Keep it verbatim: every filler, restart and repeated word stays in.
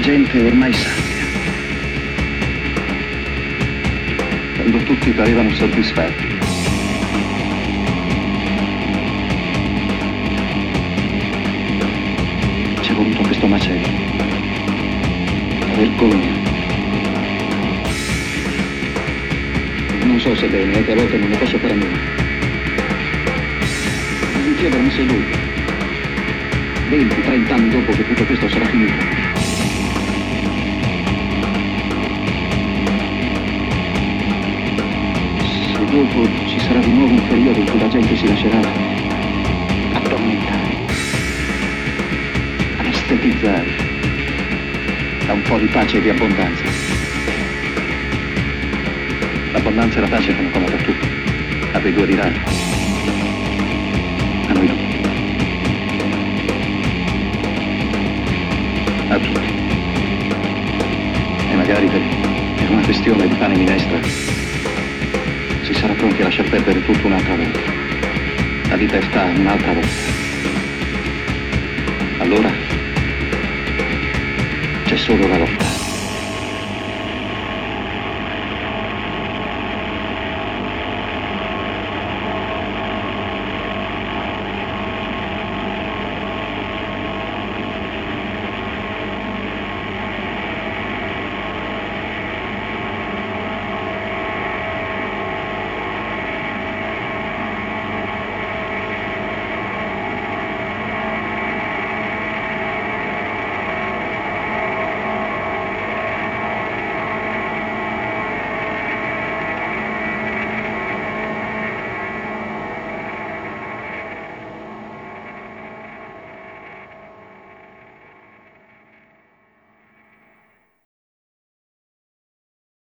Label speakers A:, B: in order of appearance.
A: gente ormai sazia. Quando tutti parevano soddisfatti. C'è voluto questo macello. La vergogna. Non so se bene, è che a volte non ne posso fare a meno. Mi chiedo, mi sei lui. venti trenta anni dopo che tutto questo sarà finito. Se dopo ci sarà di nuovo un periodo in cui la gente si lascerà addormentare, anestetizzare da un po' di pace e di abbondanza. L'abbondanza e la pace fanno comodo a tutti, a quei due di rado. A noi no. A tutti. E magari per, per una questione di pane e minestra si sarà pronti a lasciar perdere tutto un'altra volta. La vita è sta un'altra volta. Allora c'è solo la lotta.